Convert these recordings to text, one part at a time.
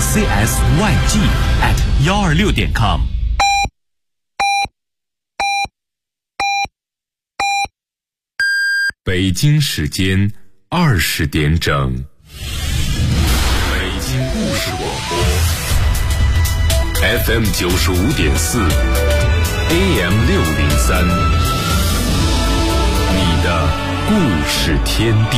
ucsyg@126.com。北京时间20点整。北京故事广播 FM 95.4 AM 603，你的故事天地。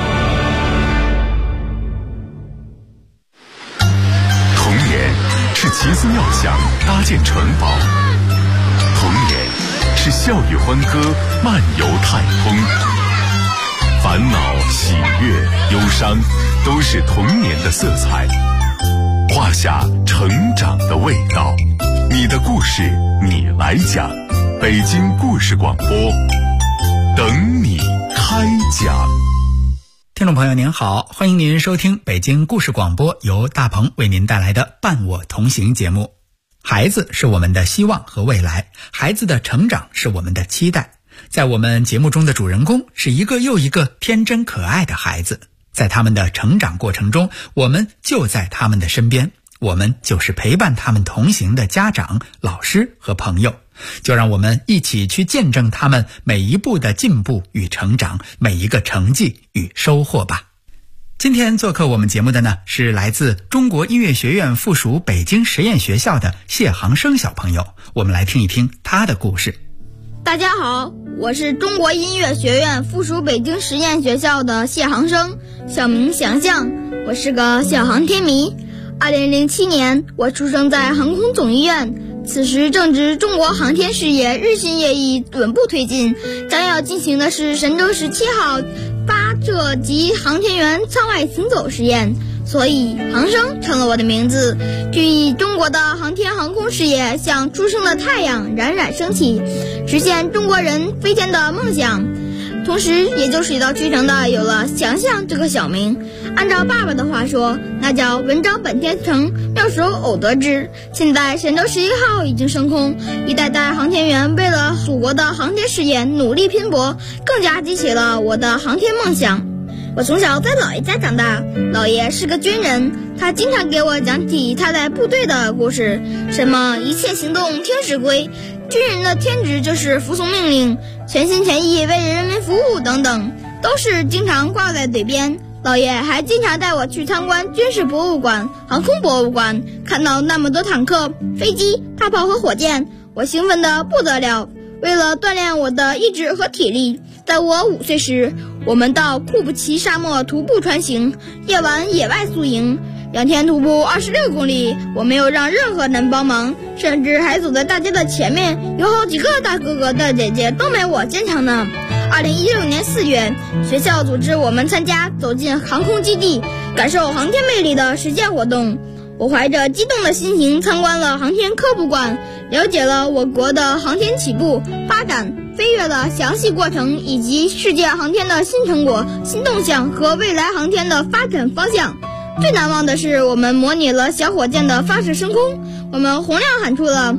童年是奇思妙想搭建城堡，童年是笑语欢歌漫游太空，烦恼、喜悦、忧伤，都是童年的色彩，画下成长的味道。你的故事，你来讲。北京故事广播，等你开讲。 听众朋友您好，欢迎您收听北京故事广播，由大鹏为您带来的伴我同行节目。孩子是我们的希望和未来，孩子的成长是我们的期待。在我们节目中的主人公是一个又一个天真可爱的孩子，在他们的成长过程中，我们就在他们的身边，我们就是陪伴他们同行的家长、老师和朋友。就让我们一起去见证他们每一步的进步与成长，每一个成绩与收获吧。今天做客我们节目的呢，是来自中国音乐学院附属北京实验学校的谢航生小朋友，我们来听一听他的故事。 大家好，我是中国音乐学院附属北京实验学校的谢航生，小名翔翔，我是个小航天迷。2007年，我出生在航空总医院，此时正值中国航天事业日新月异，稳步推进，将要进行的是神舟17号发射及航天员舱外行走实验，所以航生成了我的名字，寓意中国的航天航空事业像初升的太阳冉冉升起，实现中国人飞天的梦想。同时也就水到渠成的有了翔翔这个小名。按照爸爸的话说，那叫文章本天成，妙手偶得之。现在神舟11号已经升空，一代代航天员为了祖国的航天事业努力拼搏，更加激起了我的航天梦想。我从小在姥爷家长大，姥爷是个军人，他经常给我讲起他在部队的故事，什么一切行动听指挥，军人的天职就是服从命令，全心全意为人民服务等等，都是经常挂在嘴边。姥爷还经常带我去参观军事博物馆、航空博物馆，看到那么多坦克、飞机、大炮和火箭，我兴奋得不得了。为了锻炼我的意志和体力，在我5岁时，我们到库布齐沙漠徒步穿行，夜晚野外宿营，2天徒步26公里，我没有让任何人帮忙，甚至还走在大街的前面，有好几个大哥哥大姐姐都没我坚强呢。2016年4月，学校组织我们参加走进航空基地，感受航天魅力的实践活动。我怀着激动的心情参观了航天科普馆，了解了我国的航天起步、发展、飞跃的详细过程，以及世界航天的新成果、新动向和未来航天的发展方向。最难忘的是，我们模拟了小火箭的发射升空，我们洪亮喊出了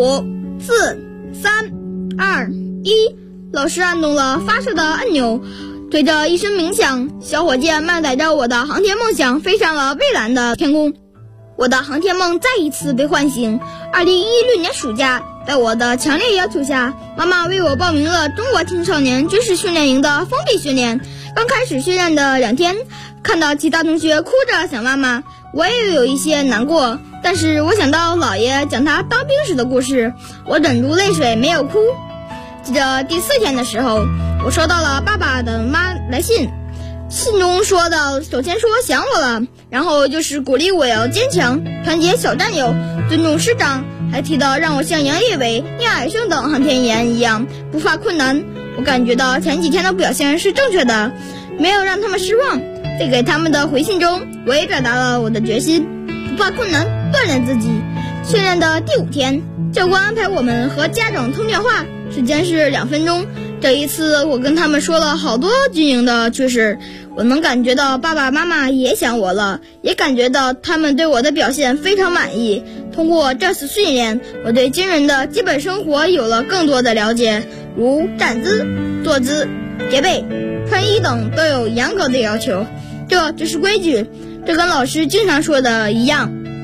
5、4、3、2、1，老师按动了发射的按钮，随着一声鸣响，小火箭慢载着我的航天梦想飞上了蔚蓝的天空。我的航天梦再一次被唤醒。2016年暑假，在我的强烈要求下，妈妈为我报名了中国青少年军事训练营的封闭训练。刚开始训练的2天，看到其他同学哭着想妈妈，我也有一些难过，但是我想到姥爷讲他当兵时的故事，我忍住泪水没有哭。记得第4天的时候，我收到了爸爸的来信，信中说的首先说想我了，然后就是鼓励我要坚强，团结小战友，尊重师长，还提到让我像杨利伟、聂海胜等航天员一样不怕困难。我感觉到前几天的表现是正确的，没有让他们失望。在给他们的回信中，我也表达了我的决心，不怕困难，锻炼自己。训练的第5天，教官安排我们和家长通电话，时间是2分钟。这一次我跟他们说了好多军营的趣事，我能感觉到爸爸妈妈也想我了，也感觉到他们对我的表现非常满意。通过这次训练，我对军人的基本生活有了更多的了解，如站姿、坐姿、叠被、穿衣等都有严格的要求，这就是规矩。这跟老师经常说的一样，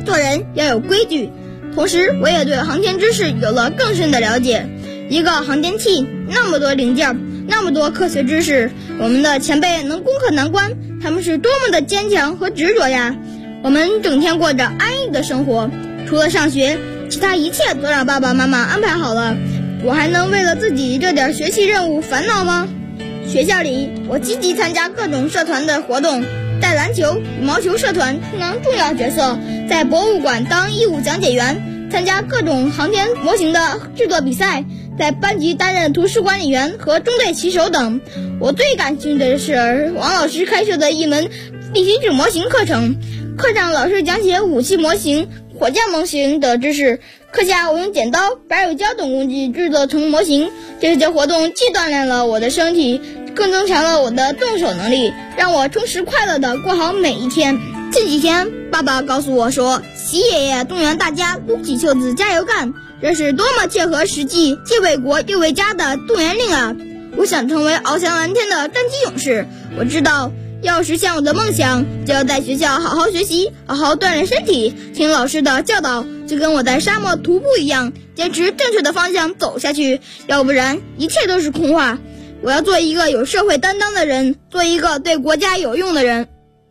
做人要有规矩。同时，我也对航天知识有了更深的了解。一个航天器那么多零件，那么多科学知识，我们的前辈能攻克难关，他们是多么的坚强和执着呀！我们整天过着安逸的生活，除了上学，其他一切都让爸爸妈妈安排好了，我还能为了自己这点学习任务烦恼吗？学校里，我积极参加各种社团的活动，在篮球、羽毛球社团充当重要角色，在博物馆当义务讲解员，参加各种航天模型的制作比赛，在班级担任图书管理员和中队旗手等。我最感兴趣的是王老师开设的一门地心质模型课程，课上老师讲解武器模型、火箭模型的知识，课下我用剪刀、白乳胶等工具制作成模型。这些活动既锻炼了我的身体，更增强了我的动手能力，让我充实快乐地过好每一天。近几天，爸爸告诉我说，习爷爷动员大家撸起袖子加油干，这是多么切合实际、既为国又为家的动员令啊！我想成为翱翔蓝天的战机勇士。我知道，要实现我的梦想，就要在学校好好学习，好好锻炼身体，听老师的教导，就跟我在沙漠徒步一样，坚持正确的方向走下去，要不然一切都是空话。我要做一个有社会担当的人，做一个对国家有用的人。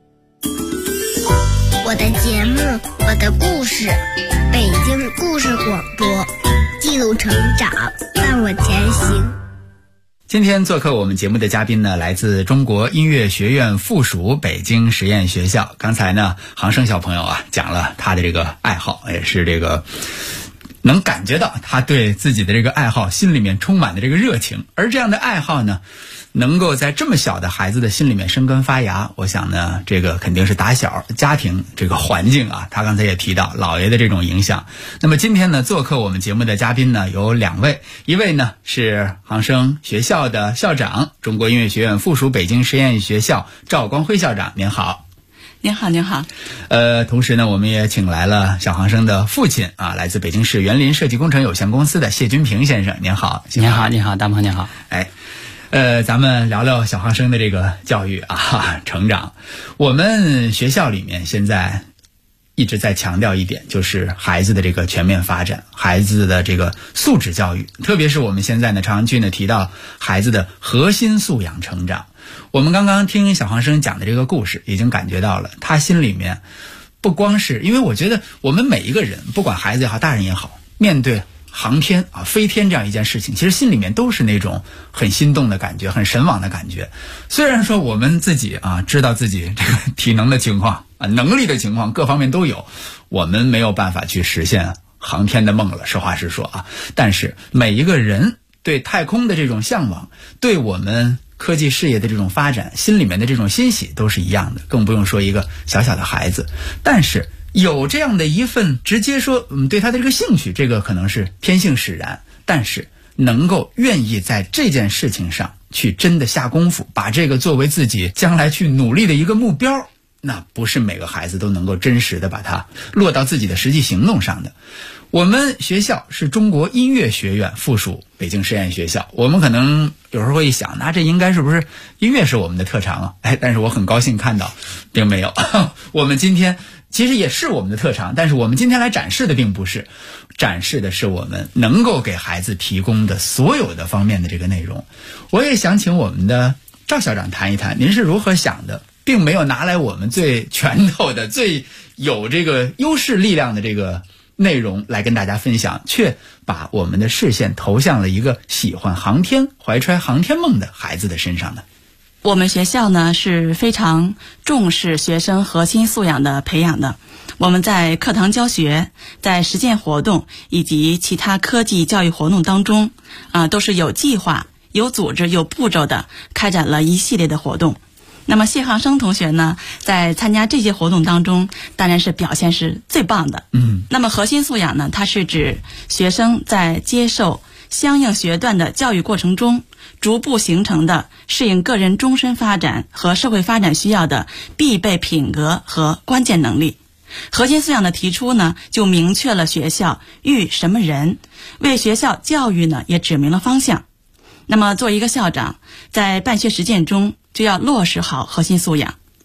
我的节目，我的故事，北京故事广播，记录成长，伴我前行。 今天做客我们节目的嘉宾呢，来自中国音乐学院附属北京实验学校。刚才呢，航生小朋友讲了他的这个爱好，也是这个能感觉到他对自己的这个爱好心里面充满的这个热情，而这样的爱好呢，能够在这么小的孩子的心里面生根发芽，我想呢，这个肯定是打小家庭这个环境他刚才也提到姥爷的这种影响。那么今天呢，做客我们节目的嘉宾呢有两位，一位呢是航生学校的校长，中国音乐学院附属北京实验学校赵光辉校长，您好。 您好，您好。 同时呢，我们也请来了小航生的父亲来自北京市园林设计工程有限公司的谢军平先生，您好。 您好，您好，大鹏您好。 咱们聊聊小航生的这个教育成长。我们学校里面现在一直在强调一点，就是孩子的这个全面发展，孩子的这个素质教育，特别是我们现在呢常常去提到孩子的核心素养成长。我们刚刚听小航生讲的这个故事，已经感觉到了他心里面不光是，因为我觉得我们每一个人，不管孩子也好，大人也好，面对航天飞天这样一件事情，其实心里面都是那种很心动的感觉，很神往的感觉。虽然说我们自己知道自己这个体能的情况能力的情况各方面都有，我们没有办法去实现航天的梦了，实话实说但是每一个人对太空的这种向往，对我们科技事业的这种发展，心里面的这种欣喜都是一样的，更不用说一个小小的孩子。但是有这样的一份直接说对他的这个兴趣，这个可能是天性使然，但是能够愿意在这件事情上去真的下功夫，把这个作为自己将来去努力的一个目标，那不是每个孩子都能够真实的把它落到自己的实际行动上的。我们学校是中国音乐学院附属北京实验学校，我们可能有时候会想，那这应该是不是音乐是我们的特长但是我很高兴看到并没有我们今天其实也是我们的特长，但是我们今天来展示的并不是，展示的是我们能够给孩子提供的所有的方面的这个内容。我也想请我们的赵校长谈一谈，您是如何想的，并没有拿来我们最拳头的最有这个优势力量的这个内容来跟大家分享，却把我们的视线投向了一个喜欢航天、怀揣航天梦的孩子的身上呢。 我们学校呢是非常重视学生核心素养的培养的。我们在课堂教学、在实践活动以及其他科技教育活动当中都是有计划、有组织、有步骤的开展了一系列的活动。那么谢航生同学呢，在参加这些活动当中，当然是表现是最棒的。那么核心素养呢，它是指学生在接受相应学段的教育过程中，逐步形成的适应个人终身发展和社会发展需要的必备品格和关键能力。核心素养的提出呢，就明确了学校育什么人，为学校教育呢也指明了方向。那么作为一个校长，在办学实践中就要落实好核心素养。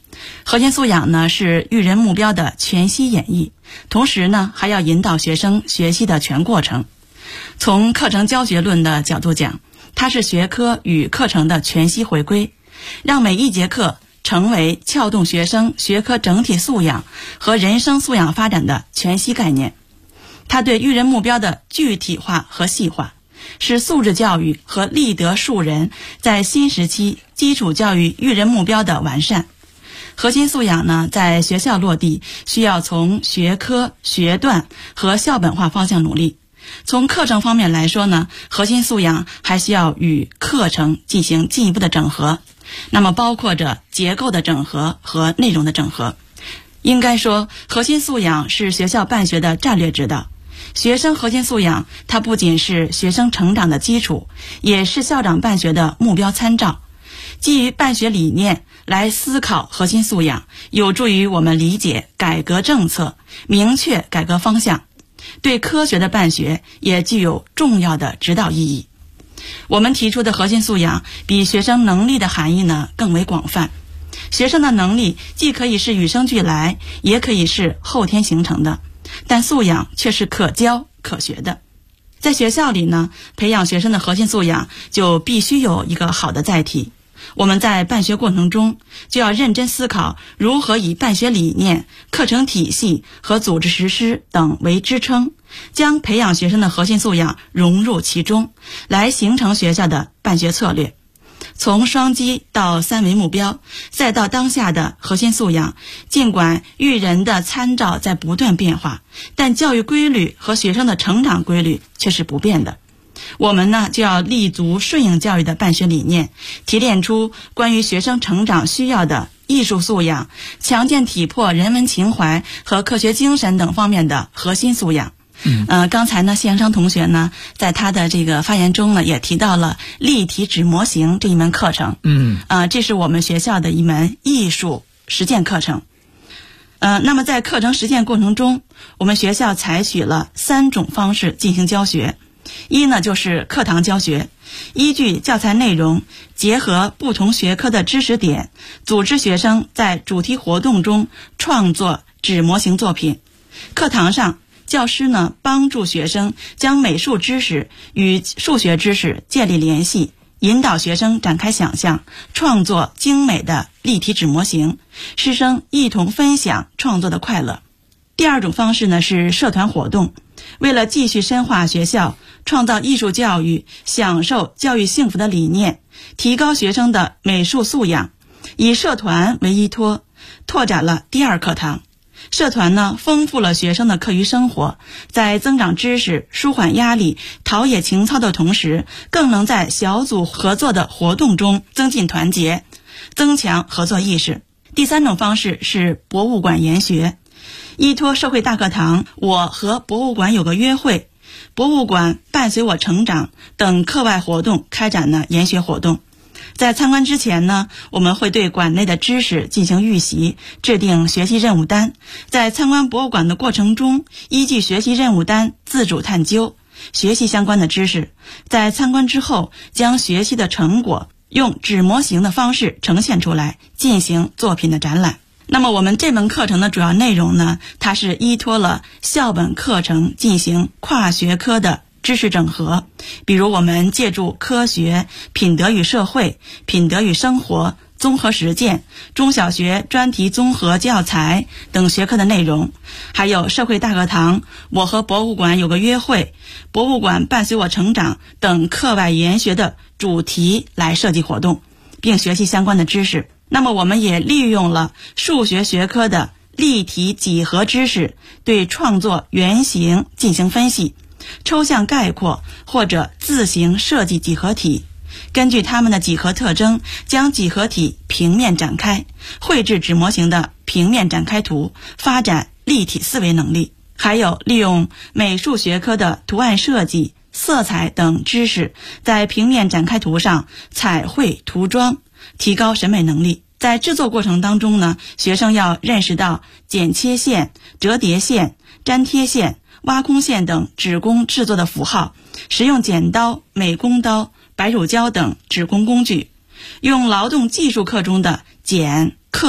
核心素养呢是育人目标的全息演绎，同时呢还要引导学生学习的全过程。从课程教学论的角度讲，它是学科与课程的全息回归，让每一节课成为撬动学生学科整体素养和人生素养发展的全息概念。它对育人目标的具体化和细化，是素质教育和立德树人在新时期基础教育育人目标的完善。核心素养呢，在学校落地需要从学科、学段和校本化方向努力。从课程方面来说呢，核心素养还需要与课程进行进一步的整合，那么包括着结构的整合和内容的整合。应该说，核心素养是学校办学的战略指导。学生核心素养，它不仅是学生成长的基础，也是校长办学的目标参照。基于办学理念来思考核心素养，有助于我们理解改革政策，明确改革方向，对科学的办学也具有重要的指导意义。我们提出的核心素养比学生能力的含义呢更为广泛。学生的能力既可以是与生俱来，也可以是后天形成的，但素养却是可教可学的。在学校里呢，培养学生的核心素养就必须有一个好的载体。我们在办学过程中就要认真思考如何以办学理念、课程体系和组织实施等为支撑，将培养学生的核心素养融入其中，来形成学校的办学策略。从双击到三维目标，再到当下的核心素养，尽管育人的参照在不断变化，但教育规律和学生的成长规律却是不变的。我们呢就要立足顺应教育的办学理念，提炼出关于学生成长需要的艺术素养、强健体魄、人文情怀和科学精神等方面的核心素养。刚才呢，谢阳生同学呢，在他的这个发言中呢，也提到了立体纸模型这一门课程。这是我们学校的一门艺术实践课程。那么在课程实践过程中，我们学校采取了3种方式进行教学。一呢，就是课堂教学，依据教材内容，结合不同学科的知识点，组织学生在主题活动中创作纸模型作品。课堂上，教师呢帮助学生将美术知识与数学知识建立联系，引导学生展开想象，创作精美的立体纸模型，师生一同分享创作的快乐。第2种方式呢是社团活动，为了继续深化学校创造艺术教育、享受教育幸福的理念，提高学生的美术素养，以社团为依托，拓展了第2课堂。社团呢，丰富了学生的课余生活，在增长知识、舒缓压力、陶冶情操的同时，更能在小组合作的活动中增进团结，增强合作意识。第3种方式是博物馆研学，依托社会大课堂、我和博物馆有个约会、博物馆伴随我成长等课外活动开展了研学活动。在参观之前呢，我们会对馆内的知识进行预习，制定学习任务单。在参观博物馆的过程中，依据学习任务单自主探究，学习相关的知识。在参观之后，将学习的成果用纸模型的方式呈现出来，进行作品的展览。那么我们这门课程的主要内容呢，它是依托了校本课程进行跨学科的知识整合，比如我们借助科学、品德与社会、品德与生活、综合实践、中小学专题综合教材等学科的内容，还有社会大课堂、我和博物馆有个约会、博物馆伴随我成长等课外研学的主题来设计活动，并学习相关的知识。那么我们也利用了数学学科的立体几何知识，对创作原型进行分析，抽象概括或者自行设计几何体，根据它们的几何特征，将几何体平面展开，绘制纸模型的平面展开图，发展立体思维能力。还有利用美术学科的图案设计、色彩等知识，在平面展开图上彩绘涂装，提高审美能力。在制作过程当中呢，学生要认识到剪切线、折叠线、粘贴线、挖空线等纸工制作的符号，使用剪刀、美工刀、白乳胶等纸工工具，用劳动技术课中的剪、刻、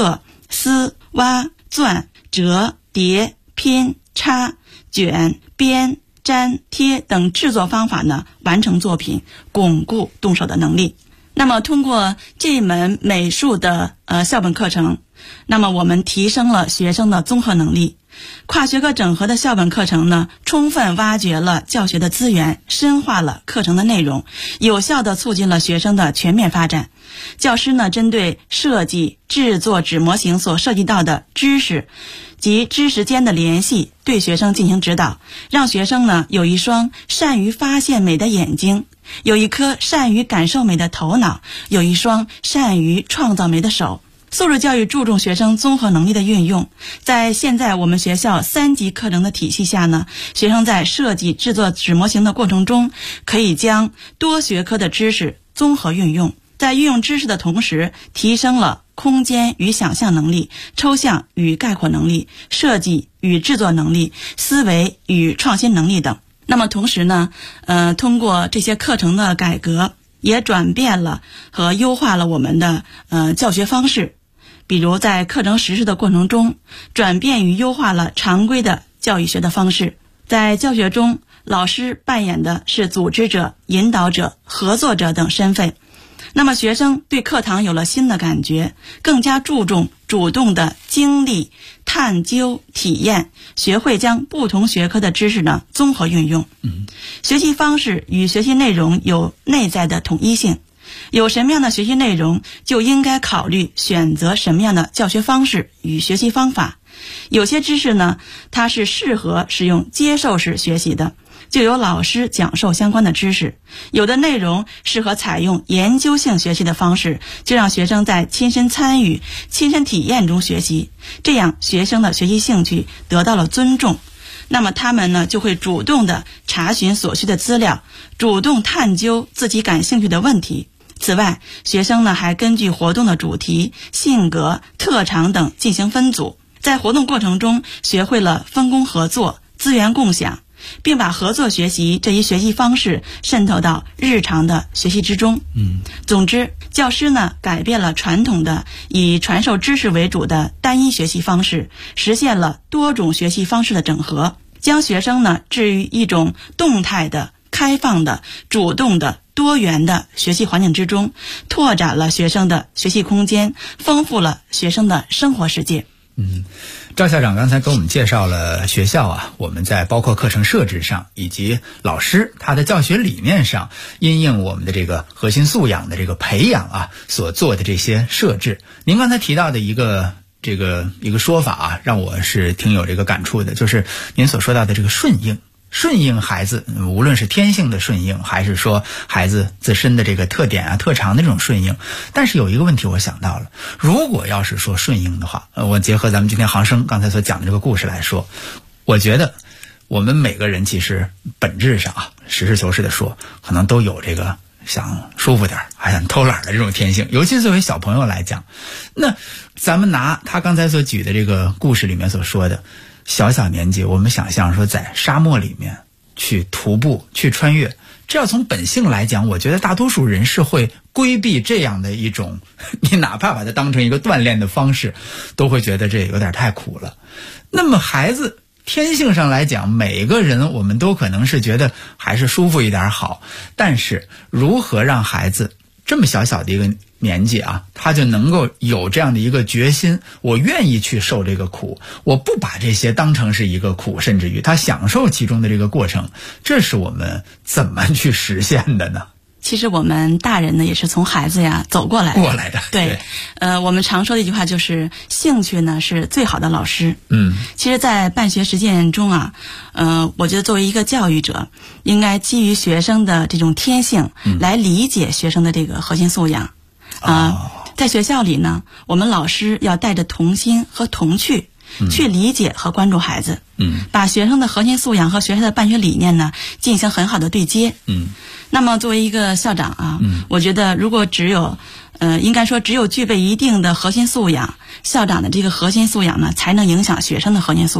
撕、挖、钻、折、叠、拼、插、卷、编、粘、贴等制作方法呢，完成作品，巩固动手的能力。那么通过这门美术的校本课程，那么我们提升了学生的综合能力。跨学科整合的校本课程呢，充分挖掘了教学的资源，深化了课程的内容，有效地促进了学生的全面发展。教师呢，针对设计、制作纸模型所涉及到的知识及知识间的联系，对学生进行指导，让学生呢有一双善于发现美的眼睛，有一颗善于感受美的头脑，有一双善于创造美的手。素质教育注重学生综合能力的运用，在现在我们学校3级课程的体系下呢，学生在设计制作纸模型的过程中，可以将多学科的知识综合运用，在运用知识的同时，提升了空间与想象能力、抽象与概括能力、设计与制作能力、思维与创新能力等。那么同时呢，通过这些课程的改革，也转变了和优化了我们的教学方式。比如在课程实施的过程中，转变与优化了常规的教育学的方式。在教学中，老师扮演的是组织者、引导者、合作者等身份。那么学生对课堂有了新的感觉，更加注重主动的经历、探究、体验，学会将不同学科的知识呢综合运用。学习方式与学习内容有内在的统一性，有什么样的学习内容，就应该考虑选择什么样的教学方式与学习方法。有些知识呢，它是适合使用接受式学习的，就由老师讲授相关的知识；有的内容适合采用研究性学习的方式，就让学生在亲身参与、亲身体验中学习，这样学生的学习兴趣得到了尊重。那么他们呢，就会主动的查询所需的资料，主动探究自己感兴趣的问题。此外，学生呢还根据活动的主题、性格、特长等进行分组，在活动过程中学会了分工合作、资源共享，并把合作学习这一学习方式渗透到日常的学习之中。总之，教师呢改变了传统的以传授知识为主的单一学习方式，实现了多种学习方式的整合，将学生呢置于一种动态的、开放的、主动的、多元的学习环境之中，拓展了学生的学习空间，丰富了学生的生活世界。 赵校长刚才给我们介绍了学校啊，我们在包括课程设置上以及老师他的教学理念上，因应我们的这个核心素养的这个培养啊所做的这些设置。您刚才提到的一个说法啊，让我是挺有这个感触的，就是您所说到的这个顺应孩子，无论是天性的顺应，还是说孩子自身的这个特点啊、特长的这种顺应。但是有一个问题我想到了，如果要是说顺应的话，我结合咱们今天航生刚才所讲的这个故事来说，我觉得我们每个人其实本质上啊，实事求是的说，可能都有这个想舒服点还想偷懒的这种天性，尤其作为小朋友来讲。那咱们拿他刚才所举的这个故事里面所说的小年纪，我们想象说在沙漠里面去徒步去穿越，这要从本性来讲，我觉得大多数人是会规避这样的一种，你哪怕把它当成一个锻炼的方式，都会觉得这有点太苦了。那么孩子天性上来讲，每个人我们都可能是觉得还是舒服一点好，但是如何让孩子这么小的一个年纪啊，他就能够有这样的一个决心，我愿意去受这个苦，我不把这些当成是一个苦，甚至于他享受其中的这个过程，这是我们怎么去实现的呢？ 其实我们大人呢也是从孩子呀走过来的。对，我们常说的一句话就是兴趣呢是最好的老师。其实在办学实践中啊，我觉得作为一个教育者，应该基于学生的这种天性来理解学生的这个核心素养。在学校里呢，我们老师要带着童心和童趣去理解和关注孩子，把学生的核心素养和学校的办学理念呢进行很好的对接。那么作为一个校长啊，我觉得如果应该说只有具备一定的核心素养，校长的这个核心素养呢才能影响学生的核心素养。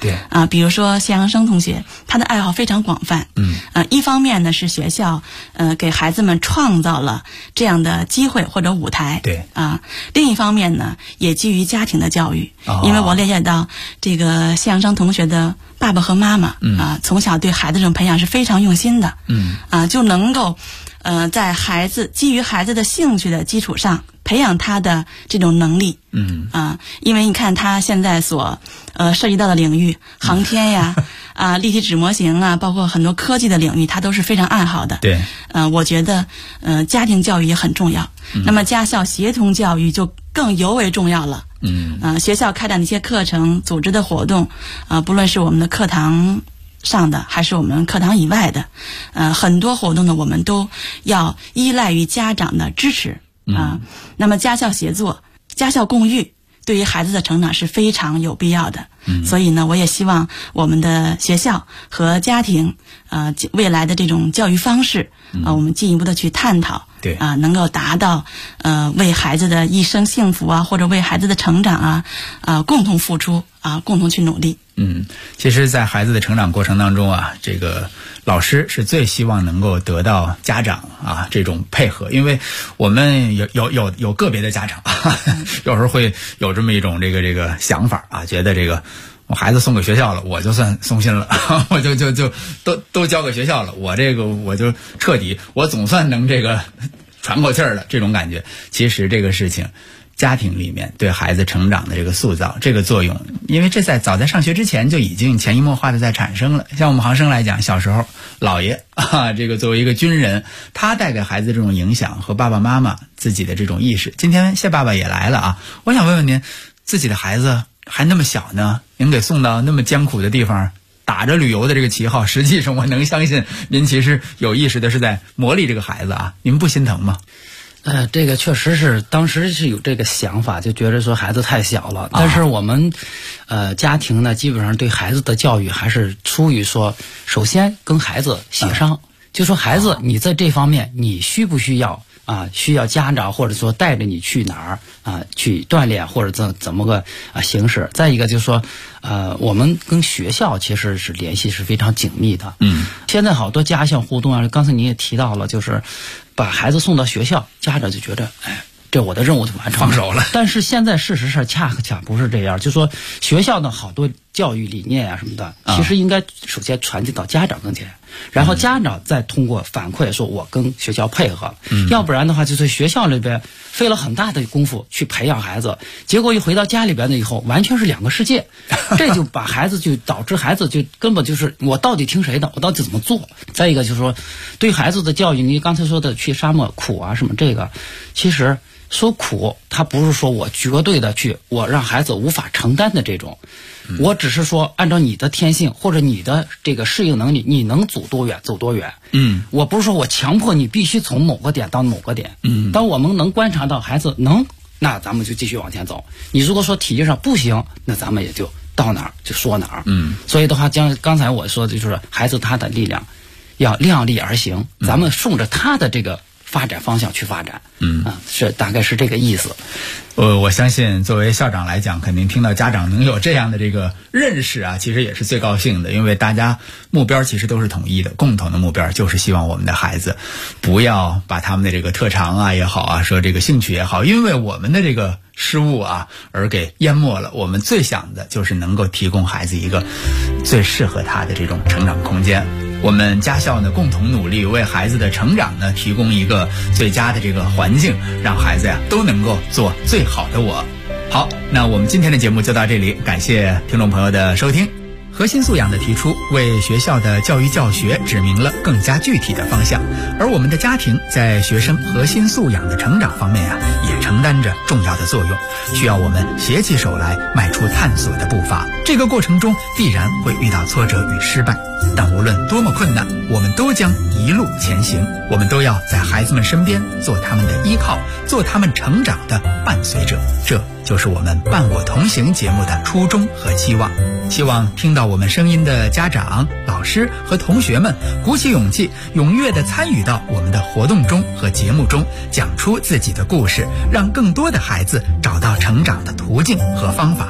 对比如说谢阳生同学，他的爱好非常广泛。一方面呢是学校给孩子们创造了这样的机会或者舞台。 对另一方面呢也基于家庭的教育。因为我了解到这个谢阳生同学的爸爸和妈妈从小对孩子这种培养是非常用心的。就能够在基于孩子的兴趣的基础上培养他的这种能力。因为你看他现在所涉及到的领域，航天呀立体纸模型啊，包括很多科技的领域，他都是非常爱好的。 对我觉得家庭教育也很重要。那么家校协同教育就更尤为重要了。学校开展的一些课程、组织的活动不论是我们的课堂上的还是我们课堂以外的很多活动呢，我们都要依赖于家长的支持那么家校协作、家校共育对于孩子的成长是非常有必要的。所以呢，我也希望我们的学校和家庭未来的这种教育方式我们进一步的去探讨。 对能够达到为孩子的一生幸福或者为孩子的成长共同付出共同去努力。 其实在孩子的成长过程当中这个老师是最希望能够得到家长这种配合，因为我们有个别的家长有时候会有这么一种这个想法觉得这个我孩子送给学校了，我就算松心了我就都交给学校了，我就彻底，我总算能这个喘口气儿了，这种感觉。其实这个事情家庭里面对孩子成长的这个塑造这个作用，因为这早在上学之前就已经潜移默化的在产生了。像我们航生来讲，小时候姥爷这个作为一个军人，他带给孩子这种影响和爸爸妈妈自己的这种意识。今天谢爸爸也来了我想问问您，自己的孩子还那么小呢，您给送到那么艰苦的地方，打着旅游的这个旗号，实际上我能相信您其实有意识的是在磨砺这个孩子您不心疼吗？ 这个确实是当时是有这个想法，就觉得说孩子太小了。但是我们家庭呢，基本上对孩子的教育还是出于说，首先跟孩子协商，就说孩子你在这方面你需不需要需要家长或者说带着你去哪儿去锻炼或者怎么个形式。再一个就是说我们跟学校其实是联系是非常紧密的。现在好多家校互动刚才你也提到了，就是把孩子送到学校，家长就觉得这我的任务就完成了， 放手了。 但是现在事实上恰不是这样，就说学校的好多教育理念什么的，其实应该首先传递到家长跟前，然后家长再通过反馈说我跟学校配合。要不然的话，就是学校里边费了很大的功夫去培养孩子，结果一回到家里边的以后，完全是两个世界这就把孩子就导致孩子就根本就是我到底听谁的，我到底怎么做。再一个就是说对孩子的教育，你刚才说的去沙漠苦什么，这个其实说苦，它不是说我绝对的我让孩子无法承担的这种，我只是说按照你的天性或者你的这个适应能力，你能走多远走多远。我不是说我强迫你必须从某个点到某个点。当我们能观察到孩子能，那咱们就继续往前走。你如果说体力上不行，那咱们也就到哪儿就说哪儿。所以的话，刚才我说的就是孩子他的力量要量力而行，咱们顺着他的这个发展方向去发展。大概是这个意思。 我相信作为校长来讲，肯定听到家长能有这样的这个认识其实也是最高兴的，因为大家目标其实都是统一的，共同的目标就是希望我们的孩子不要把他们的这个特长也好说这个兴趣也好，因为我们的这个失误而给淹没了。我们最想的就是能够提供孩子一个最适合他的这种成长空间。我们家校呢共同努力，为孩子的成长呢提供一个最佳的这个环境，让孩子都能够做最好的我。好，那我们今天的节目就到这里，感谢听众朋友的收听。核心素养的提出，为学校的教育教学指明了更加具体的方向，而我们的家庭在学生核心素养的成长方面也承担着重要的作用，需要我们携起手来迈出探索的步伐。这个过程中必然会遇到挫折与失败，但无论多么困难，我们都将一路前行。我们都要在孩子们身边做他们的依靠，做他们成长的伴随者。这就是我们伴我同行节目的初衷和期望。希望听到我们声音的家长、老师和同学们鼓起勇气，踊跃地参与到我们的活动中和节目中，讲出自己的故事，让更多的孩子找到成长的途径和方法。祝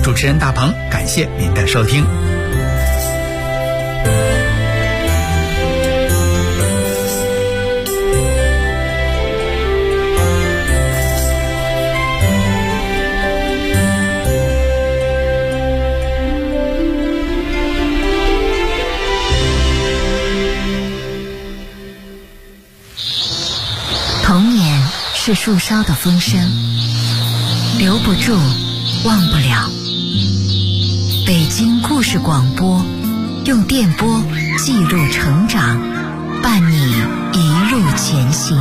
主持人大鹏，感谢您的收听。 童年是树梢的风声，留不住，忘不了。北京故事广播，用电波记录成长，伴你一路前行。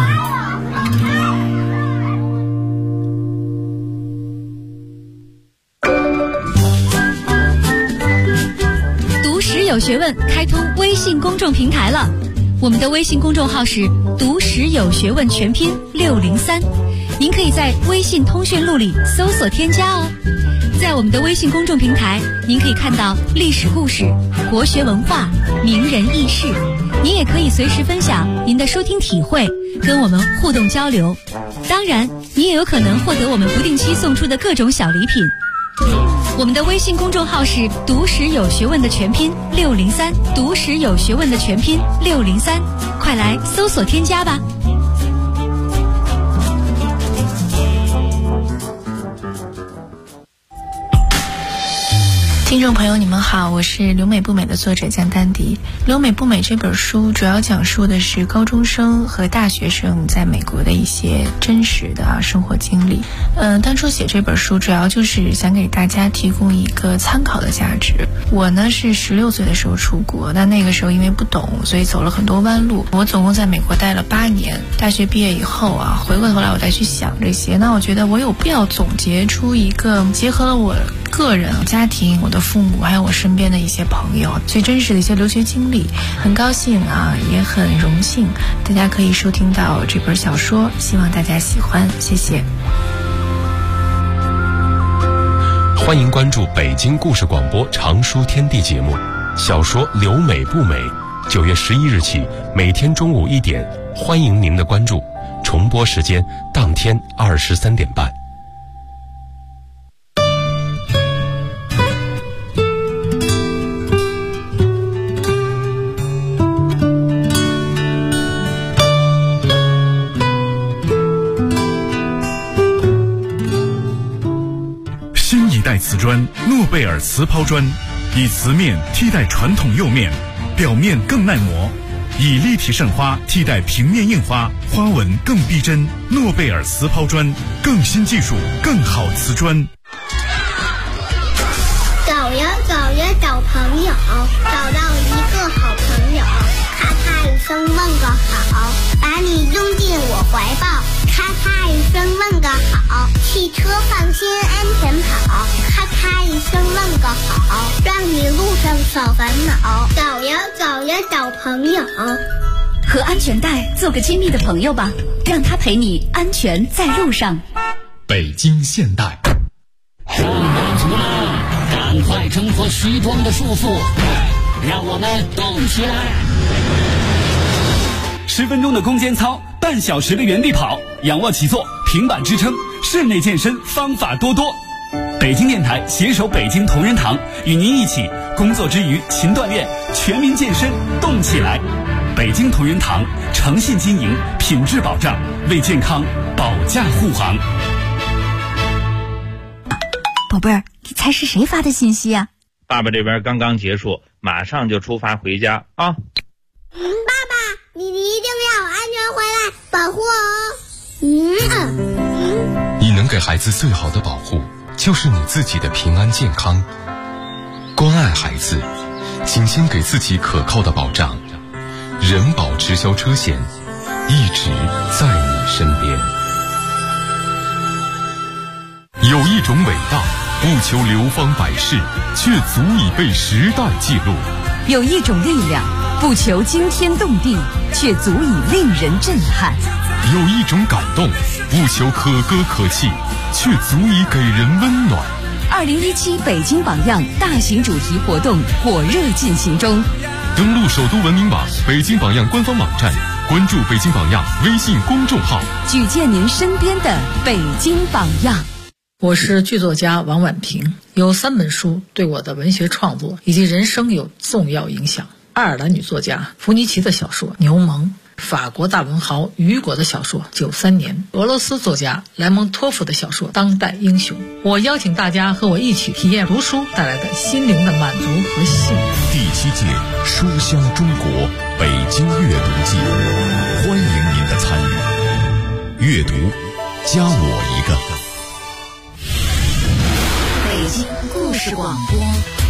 读史有学问开通微信公众平台了。我们的微信公众号是读史有学问全拼603，您可以在微信通讯录里搜索添加哦。在我们的微信公众平台，您可以看到历史故事、国学文化、名人轶事，您也可以随时分享您的收听体会，跟我们互动交流。当然，您也有可能获得我们不定期送出的各种小礼品。我们的微信公众号是读史有学问的全拼603，读史有学问的全拼603，快来搜索添加吧。 听众朋友你们好，我是留美不美的作者江丹迪。留美不美这本书主要讲述的是高中生和大学生在美国的一些真实的生活经历。当初写这本书主要就是想给大家提供一个参考的价值。我呢是16岁的时候出国，那个时候因为不懂，所以走了很多弯路。我总共在美国待了8年，大学毕业以后回过头来我再去想这些，那我觉得我有必要总结出一个结合了我个人、家庭、我的父母还有我身边的一些朋友最真实的一些留学经历。很高兴也很荣幸大家可以收听到这本小说，希望大家喜欢，谢谢。 欢迎关注北京故事广播常书天地节目，小说《留美不美》，9月11日起每天中午1点，欢迎您的关注，重播时间当天23点半。 瓷砖诺贝尔瓷抛砖，以瓷面替代传统釉面，表面更耐磨；以立体渗花替代平面印花，花纹更逼真。诺贝尔瓷抛砖，更新技术，更好瓷砖。 走呀走呀找朋友，找到一个好朋友，咔咔一声问个好，把你拥进我怀抱，咔咔一声问个好，汽车放心安全跑，咔咔一声问个好，让你路上少烦恼。走呀走呀找朋友， 和安全带做个亲密的朋友吧，让他陪你安全在路上。 北京现代，上班族们赶快挣脱虚装的束缚，让我们动起来。 10分钟的空间操，半小时的原地跑，仰卧起坐，平板支撑，室内健身方法多多。北京电台携手北京同仁堂，与您一起工作之余勤锻炼，全民健身动起来。北京同仁堂诚信经营，品质保障，为健康保驾护航。 宝贝儿，你猜是谁发的信息啊？ 爸爸这边刚刚结束，马上就出发回家啊。 爸爸，你一定要安全回来，保护我。 你能给孩子最好的保护，就是你自己的平安健康。关爱孩子，请先给自己可靠的保障。人保直销车险，一直在你身边。有一种伟大，不求流芳百世，却足以被时代记录； 有一种力量，不求惊天动地，却足以令人震撼； 有一种感动，不求可歌可泣，却足以给人温暖。 2017北京榜样大型主题活动火热进行中， 登录首都文明网、北京榜样官方网站，关注北京榜样微信公众号， 举荐您身边的北京榜样。 我是剧作家王婉平，有3本书对我的文学创作以及人生有重要影响。爱尔兰女作家弗尼奇的小说《牛虻》，法国大文豪雨果的小说《93年》，俄罗斯作家莱蒙托夫的小说《当代英雄》。我邀请大家和我一起体验读书带来的心灵的满足和幸福。 第7届书香中国北京阅读季，欢迎您的参与。阅读，加我一个。 北京故事广播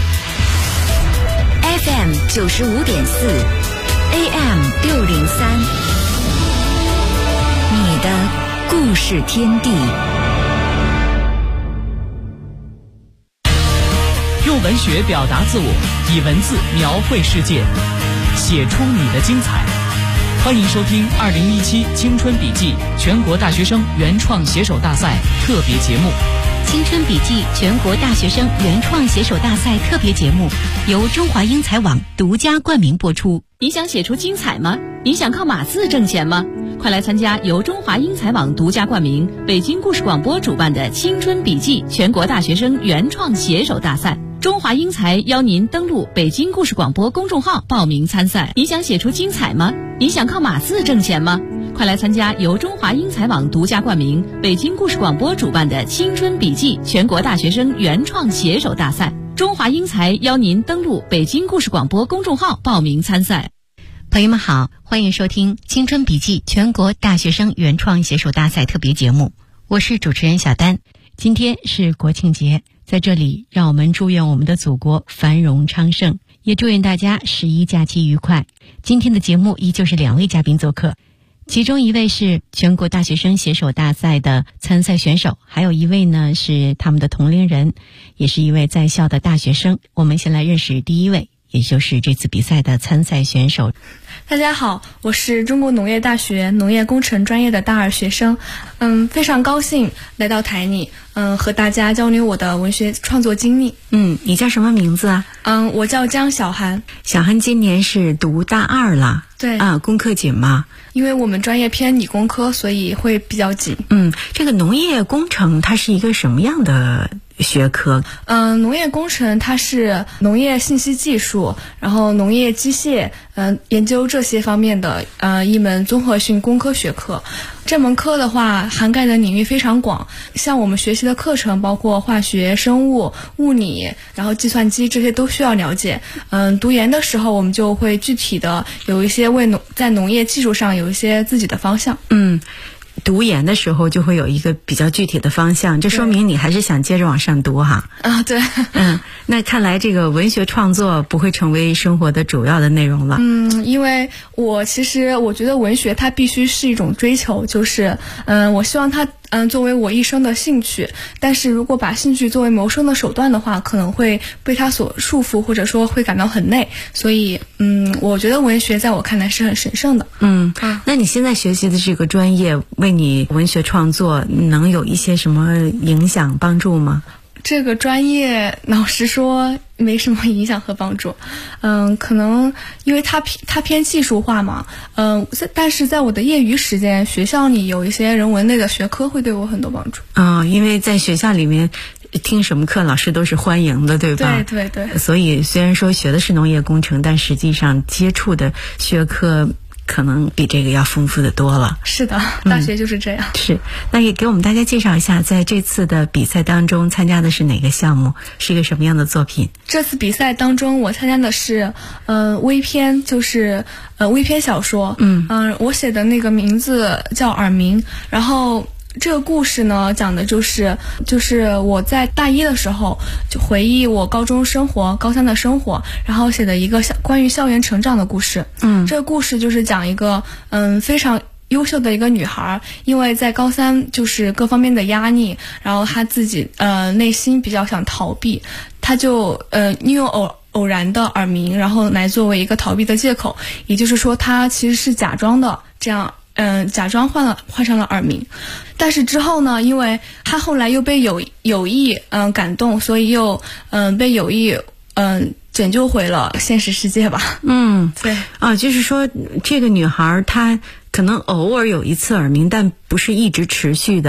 FM 95.4 AM 603，你的故事天地。 用文学表达自我，以文字描绘世界，写出你的精彩。欢迎收听2017青春笔记全国大学生原创写手大赛特别节目。 青春笔记全国大学生原创写手大赛特别节目由中华英才网独家冠名播出。 你想写出精彩吗？你想靠码字挣钱吗？快来参加由中华英才网独家冠名、北京故事广播主办的青春笔记全国大学生原创写手大赛。中华英才邀您登录北京故事广播公众号报名参赛。你想写出精彩吗？你想靠码字挣钱吗？快来参加由中华英才网独家冠名、北京故事广播主办的青春笔记全国大学生原创写手大赛。中华英才邀您登录北京故事广播公众号报名参赛。 朋友们好，欢迎收听青春笔记全国大学生原创写手大赛特别节目，我是主持人小丹。今天是国庆节，在这里让我们祝愿我们的祖国繁荣昌盛，也祝愿大家11假期愉快。今天的节目依旧是2位嘉宾做客，其中一位是全国大学生写手大赛的参赛选手，还有一位呢是他们的同龄人，也是一位在校的大学生。我们先来认识第一位，也就是这次比赛的参赛选手。 大家好，我是中国农业大学农业工程专业的大2学生，非常高兴来到台里，和大家交流我的文学创作经历。 你叫什么名字啊？ 我叫江小涵。 小涵今年是读大2了。 对啊，功课紧吗？ 因为我们专业偏理工科，所以会比较紧。 这个农业工程它是一个什么样的学科？ 农业工程它是农业信息技术，然后农业机械，研究这些方面的一门综合性工科学科。这门课的话涵盖的领域非常广，像我们学习的课程包括化学、生物、物理，然后计算机，这些都需要了解。读研的时候我们就会具体的有一些在农业技术上有一些自己的方向。 读研的时候就会有一个比较具体的方向，这说明你还是想接着往上读哈。 对。 那看来这个文学创作不会成为生活的主要的内容了。 因为我觉得文学它必须是一种追求，就是我希望它作为我一生的兴趣，但是如果把兴趣作为谋生的手段的话，可能会被它所束缚，或者说会感到很累。所以我觉得文学在我看来是很神圣的。 那你现在学习的这个专业为你文学创作能有一些什么影响帮助吗？ 这个专业老实说没什么影响和帮助，可能因为它偏技术化嘛，但是在我的业余时间，学校里有一些人文类的学科会对我很多帮助。 因为在学校里面听什么课老师都是欢迎的，对吧？ 对。 所以虽然说学的是农业工程，但实际上接触的学科可能比这个要丰富的多了。 是的，大学就是这样。 是，那也给我们大家介绍一下，在这次的比赛当中参加的是哪个项目，是一个什么样的作品？ 这次比赛当中我参加的是微篇，就是微篇小说。我写的那个名字叫《耳鸣》，然后这个故事呢，讲的就是我在大1的时候就回忆我高中生活、高3的生活，然后写的一个关于校园成长的故事。这个故事就是讲一个非常优秀的一个女孩，因为在高3就是各方面的压力，然后她自己内心比较想逃避，她就利用偶然的耳鸣，然后来作为一个逃避的借口，也就是说她其实是假装的这样。假装患上了耳鸣，但是之后呢，因为他后来又被有意感动，所以又被有意拯救回了现实世界吧。对就是说这个女孩她可能偶尔有一次耳鸣，但不是一直持续的，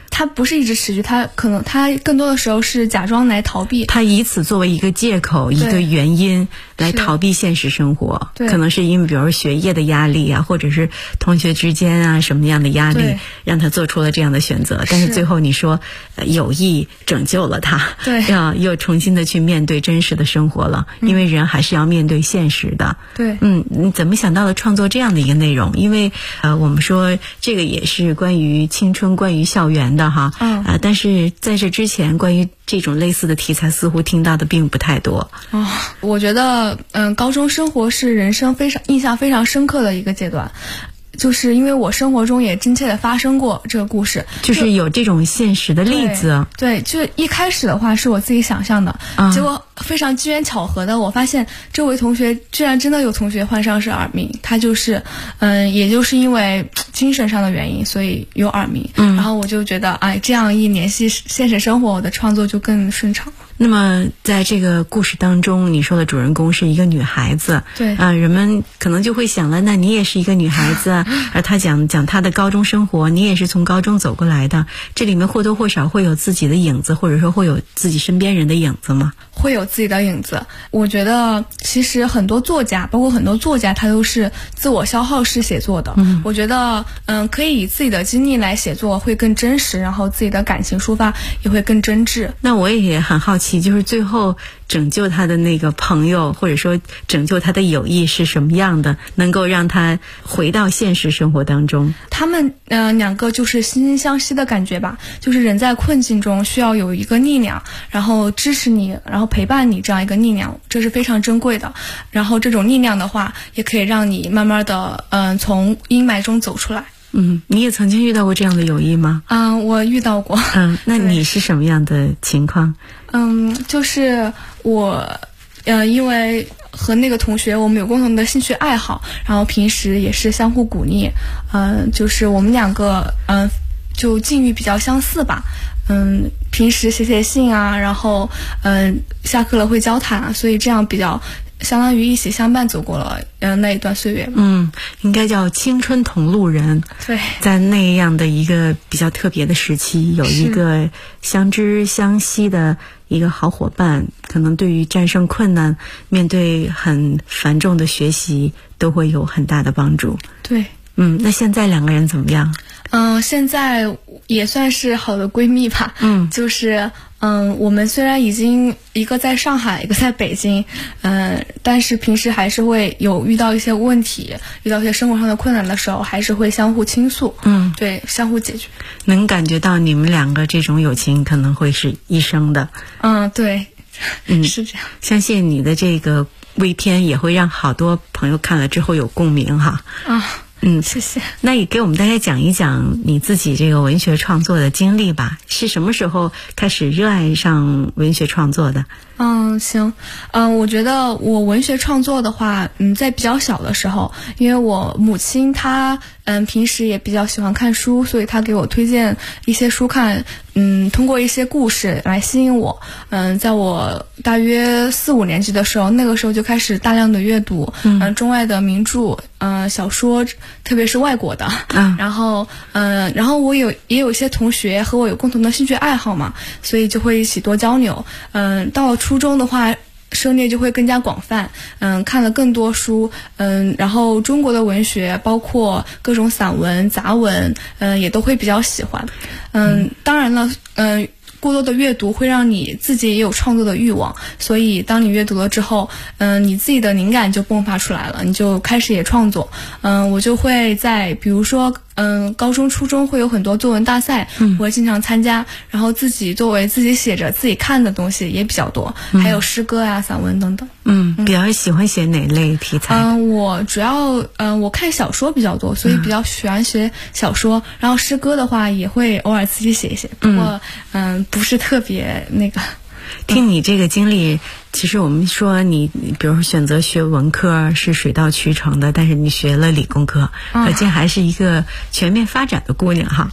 他不是一直持续，他更多的时候是假装来逃避， 他以此作为一个借口，一个原因来逃避现实生活。可能是因为比如学业的压力啊，或者是同学之间啊什么样的压力，让他做出了这样的选择。但是最后你说友谊拯救了他， 对， 又重新的去面对真实的生活了，因为人还是要面对现实的。 对， 你怎么想到了创作这样的一个内容？因为我们说这个也是关于青春、关于校园的哈，但是在这之前，关于这种类似的题材，似乎听到的并不太多。 我觉得，高中生活是人生印象非常深刻的一个阶段。就是因为我生活中也真切的发生过这个故事， 就是有这种现实的例子。 对，就一开始的话是我自己想象的，结果非常机缘巧合的，我发现这位同学居然真的有同学患上是耳鸣，他就是也就是因为精神上的原因，所以有耳鸣。然后我就觉得，这样一联系现实生活，我的创作就更顺畅了。 那么在这个故事当中，你说的主人公是一个女孩子， 对人们可能就会想了，那你也是一个女孩子，而她讲她的高中生活，你也是从高中走过来的，这里面或多或少会有自己的影子，或者说会有自己身边人的影子吗？ 会有自己的影子。我觉得其实很多作家，包括很多作家，他都是自我消耗式写作的。我觉得可以以自己的经历来写作会更真实，然后自己的感情抒发也会更真挚。 那我也很好奇，就是最后拯救他的那个朋友，或者说拯救他的友谊是什么样的，能够让他回到现实生活当中？ 他们两个就是惺惺相惜的感觉吧，就是人在困境中需要有一个力量，然后支持你，然后陪伴你，这样一个力量，这是非常珍贵的。然后这种力量的话，也可以让你慢慢的从阴霾中走出来。 你也曾经遇到过这样的友谊吗？ 我遇到过。 那你是什么样的情况？ 就是我因为和那个同学我们有共同的兴趣爱好，然后平时也是相互鼓励，就是我们两个就境遇比较相似吧。平时写信啊，然后下课了会交谈啊，所以这样比较相当于一起相伴走过了那一段岁月。 应该叫青春同路人。 对， 在那样的一个比较特别的时期，有一个相知相惜的一个好伙伴，可能对于战胜困难、面对很繁重的学习都会有很大的帮助。 对， 那现在两个人怎么样？ 现在也算是好的闺蜜吧。就是我们虽然已经一个在上海，一个在北京，但是平时还是会有遇到一些问题，遇到一些生活上的困难的时候，还是会相互倾诉。对，相互解决。 能感觉到你们两个这种友情可能会是一生的。 对，是这样。 相信你的这个微篇也会让好多朋友看了之后有共鸣哈。 谢谢。 那也给我们大家讲一讲你自己这个文学创作的经历吧，是什么时候开始热爱上文学创作的？ 行。我觉得我文学创作的话，在比较小的时候，因为我母亲她平时也比较喜欢看书，所以她给我推荐一些书看，通过一些故事来吸引我。在我大约4、5年级的时候，那个时候就开始大量的阅读中外的名著，小说，特别是外国的。然后我也有一些同学和我有共同的兴趣爱好嘛，所以就会一起多交流。到了初中的话，涉猎就会更加广泛，看了更多书，然后中国的文学，包括各种散文、杂文，也都会比较喜欢。当然了，过多的阅读会让你自己也有创作的欲望，所以当你阅读了之后，你自己的灵感就迸发出来了，你就开始也创作。我就会在比如说高中、初中会有很多作文大赛，我会经常参加，然后自己作为自己写着自己看的东西也比较多，还有诗歌呀、散文等等。 比较喜欢写哪类题材？ 我主要我看小说比较多，所以比较喜欢写小说。然后诗歌的话也会偶尔自己写一写，不过不是特别那个。 听你这个经历，其实我们说你比如说选择学文科是水到渠成的，但是你学了理工科，可见还是一个全面发展的姑娘哈。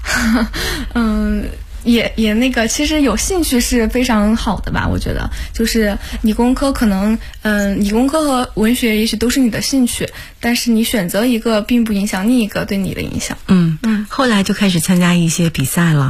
也那个，其实有兴趣是非常好的吧？我觉得，就是理工科可能，理工科和文学也许都是你的兴趣，但是你选择一个，并不影响另一个对你的影响。 后来就开始参加一些比赛了。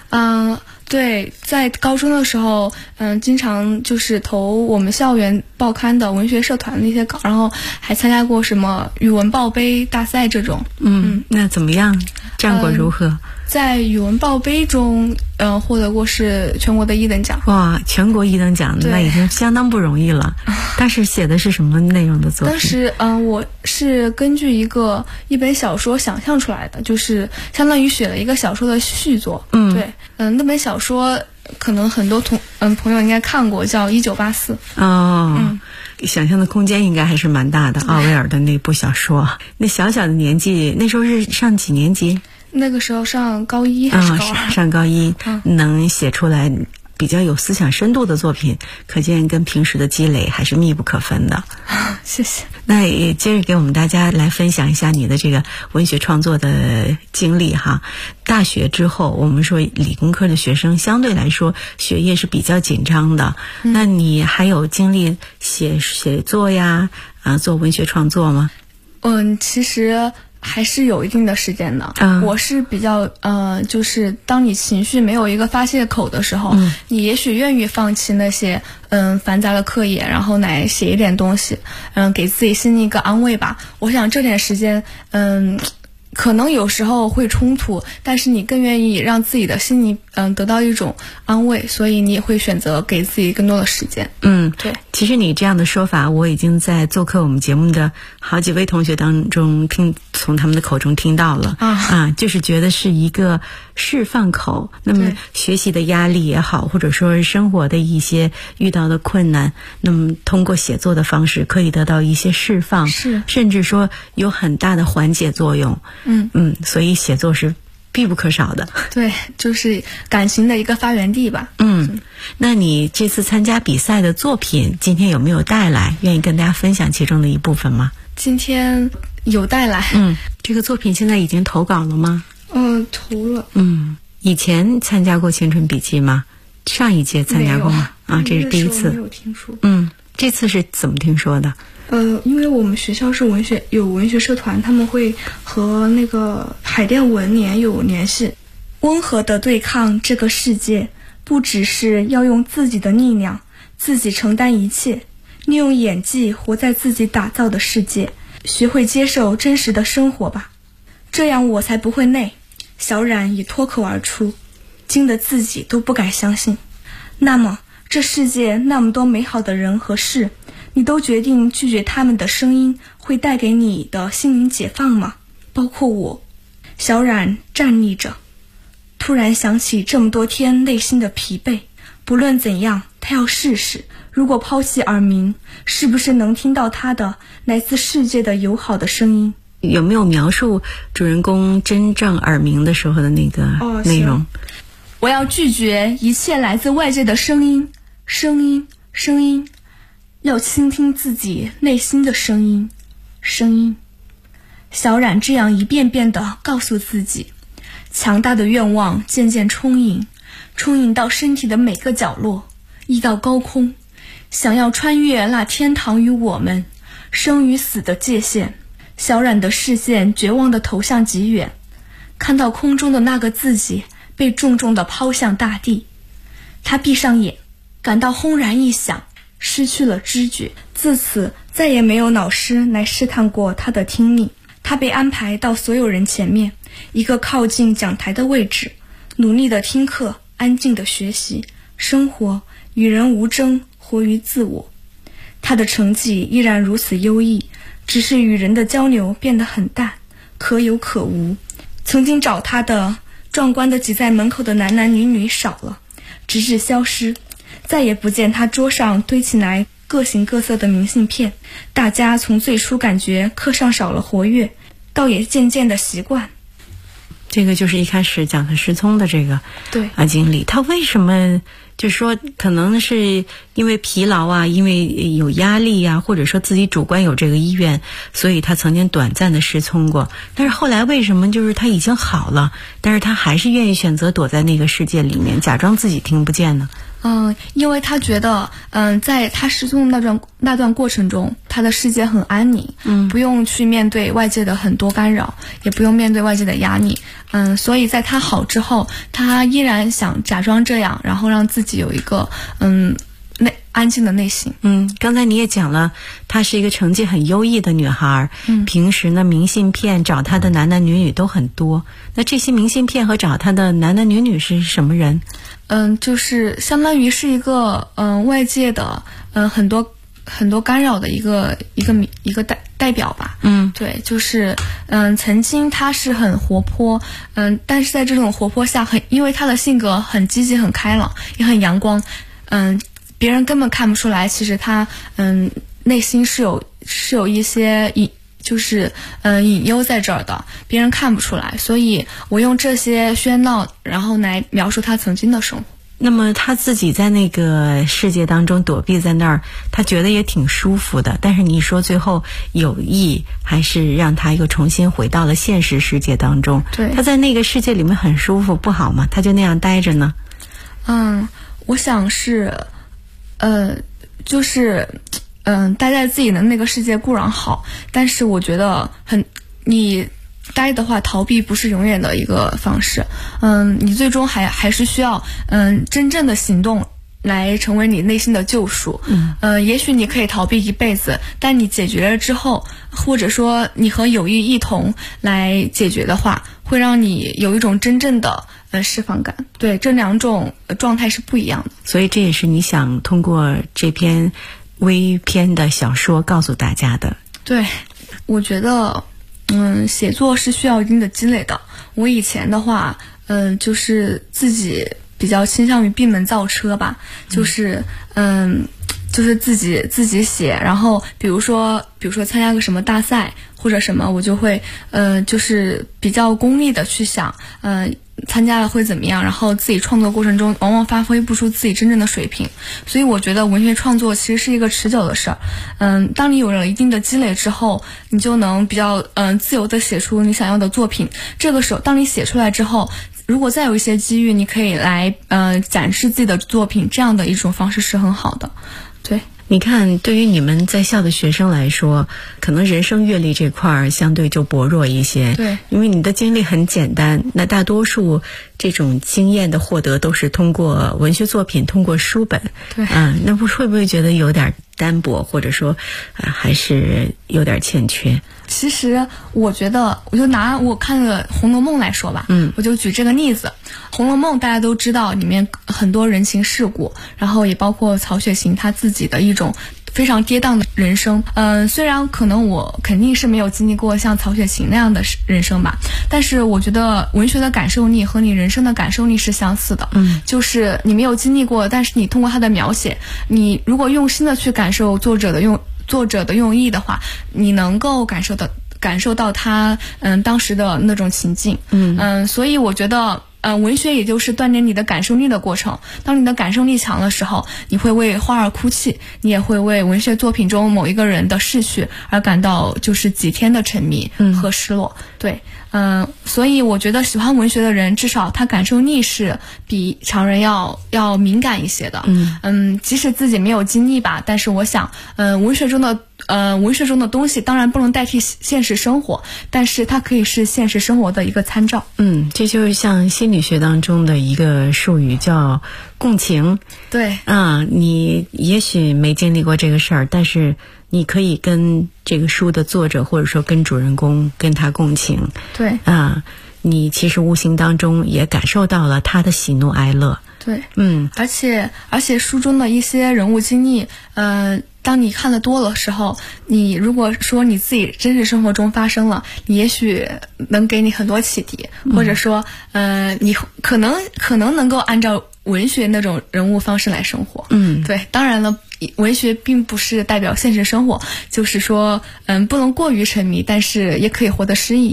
对，在高中的时候，经常就是投我们校园报刊的文学社团的一些稿，然后还参加过什么语文报杯大赛这种。 那怎么样？战果如何？ 在语文报杯中，获得过是全国的1等奖。 哇，全国1等奖，那已经相当不容易了。当时写的是什么内容的作品？ 当时，我是根据一本小说想象出来的，就是相当于写了一个小说的续作。对，那本小说可能很多朋友应该看过，叫《1984》。 想象的空间应该还是蛮大的。奥威尔的那部小说，那小小的年纪，那时候是上几年级？ 那个时候上高1还是高2？ 上高1，能写出来比较有思想深度的作品，可见跟平时的积累还是密不可分的。 谢谢。 那也接着给我们大家来分享一下你的这个文学创作的经历哈。大学之后，我们说理工科的学生相对来说学业是比较紧张的，那你还有经历写作呀，做文学创作吗？ 其实还是有一定的时间的。我是比较就是当你情绪没有一个发泄口的时候，你也许愿意放弃那些繁杂的课业，然后来写一点东西，给自己心里一个安慰吧。我想这点时间可能有时候会冲突，但是你更愿意让自己的心里得到一种安慰，所以你也会选择给自己更多的时间。对。 其实你这样的说法，我已经在做客我们节目的好几位同学当中从他们的口中听到了就是觉得是一个释放口。那么学习的压力也好，或者说生活的一些遇到的困难，那么通过写作的方式可以得到一些释放，甚至说有很大的缓解作用。所以写作是必不可少的。 对，就是感情的一个发源地吧。 那你这次参加比赛的作品今天有没有带来？愿意跟大家分享其中的一部分吗？ 今天有带来。 这个作品现在已经投稿了吗？ 投了。 以前参加过青春笔记吗？上一届参加过吗？这是第一次。 没有听说。 这次是怎么听说的？ 因为我们学校是有文学社团，他们会和那个海淀文联有联系。温和地对抗这个世界，不只是要用自己的力量，自己承担一切，利用演技活在自己打造的世界，学会接受真实的生活吧，这样我才不会累。小冉已脱口而出，惊得自己都不敢相信。那么这世界那么多美好的人和事，你都决定拒绝他们的声音，会带给你的心灵解放吗？包括我。小冉站立着，突然想起这么多天内心的疲惫。不论怎样，他要试试，如果抛弃耳鸣，是不是能听到他的来自世界的友好的声音？ 有没有描述主人公真正耳鸣的时候的那个内容？ 我要拒绝一切来自外界的声音，要倾听自己内心的声音。小冉这样一遍遍地告诉自己，强大的愿望渐渐充盈到身体的每个角落，溢到高空，想要穿越那天堂与我们生与死的界限。小冉的视线绝望地投向极远，看到空中的那个自己被重重地抛向大地。他闭上眼，感到轰然一响，失去了知觉。自此再也没有老师来试探过他的听力。他被安排到所有人前面，一个靠近讲台的位置，努力地听课，安静地学习，生活与人无争，活于自我。他的成绩依然如此优异，只是与人的交流变得很淡，可有可无。曾经找他的壮观的挤在门口的男男女女少了，直至消失，再也不见他桌上堆起来各形各色的明信片。大家从最初感觉课上少了活跃，倒也渐渐的习惯。 这个就是一开始讲他失聪的这个经历。他为什么就是说可能是因为疲劳啊，因为有压力啊，或者说自己主观有这个意愿，所以他曾经短暂的失聪过。但是后来为什么就是他已经好了，但是他还是愿意选择躲在那个世界里面，假装自己听不见呢？ 因为他觉得，在他失踪的那段过程中，他的世界很安宁，不用去面对外界的很多干扰，也不用面对外界的压力，所以在他好之后，他依然想假装这样，然后让自己有一个安静的内心。 刚才你也讲了，她是一个成绩很优异的女孩，平时呢明信片找她的男男女女都很多。那这些明信片和找她的男男女女是什么人？ 就是相当于是一个外界的很多干扰的一个代表吧。对，就是曾经她是很活泼，但是在这种活泼下，因为她的性格很积极、很开朗，也很阳光，别人根本看不出来，其实她内心是有一些隐忧在这儿的，别人看不出来，所以我用这些喧闹，然后来描述她曾经的生活。 那么她自己在那个世界当中躲避在那儿，她觉得也挺舒服的。但是你说最后有意还是让她又重新回到了现实世界当中？ 对， 她在那个世界里面很舒服，不好吗？她就那样待着呢？ 我想是，待在自己的那个世界固然好，但是我觉得你待的话，逃避不是永远的一个方式。你最终还是需要真正的行动来成为你内心的救赎。也许你可以逃避一辈子，但你解决了之后，或者说你和友谊一同来解决的话，会让你有一种真正的释放感。对，这两种状态是不一样的。 所以这也是你想通过这篇微篇的小说告诉大家的。 对，我觉得写作是需要一定的积累的。我以前的话就是自己比较倾向于闭门造车吧，就是自己写，然后比如说参加个什么大赛或者什么，我就会就是比较功利的去想参加了会怎么样，然后自己创作过程中往往发挥不出自己真正的水平。所以我觉得文学创作其实是一个持久的事儿。当你有了一定的积累之后，你就能比较自由的写出你想要的作品。这个时候当你写出来之后，如果再有一些机遇，你可以来展示自己的作品，这样的一种方式是很好的。对， 你看，对于你们在校的学生来说，可能人生阅历这块儿相对就薄弱一些。 对， 因为你的经历很简单，那大多数这种经验的获得都是通过文学作品，通过书本。 对， 那会不会觉得有点单薄，或者说还是有点欠缺？ 其实我觉得，我就拿我看的《红楼梦》来说吧，我就举这个例子。《红楼梦》大家都知道，里面很多人情世故，然后也包括曹雪芹他自己的一种非常跌宕的人生。虽然可能我肯定是没有经历过像曹雪芹那样的人生吧，但是我觉得文学的感受力和你人生的感受力是相似的。就是你没有经历过，但是你通过他的描写，你如果用心的去感受作者的用意的话，你能够感受到他当时的那种情境。所以我觉得文学也就是锻炼你的感受力的过程。当你的感受力强的时候，你会为花儿哭泣，你也会为文学作品中某一个人的逝去而感到就是几天的沉迷和失落。对，所以我觉得喜欢文学的人，至少他感受力是比常人要敏感一些的。即使自己没有经历吧，但是我想，文学中的东西当然不能代替现实生活，但是它可以是现实生活的一个参照。 这就是像心理学当中的一个术语叫共情。 对， 你也许没经历过这个事儿，但是你可以跟这个书的作者或者说跟主人公跟他共情。 对， 你其实无形当中也感受到了他的喜怒哀乐。 对，而且书中的一些人物经历，当你看得多的时候，你如果说你自己真实生活中发生了，你也许能给你很多启迪，或者说你可能能够按照文学那种人物方式来生活。对，当然了，文学并不是代表现实生活，就是说不能过于沉迷，但是也可以活得诗意一些。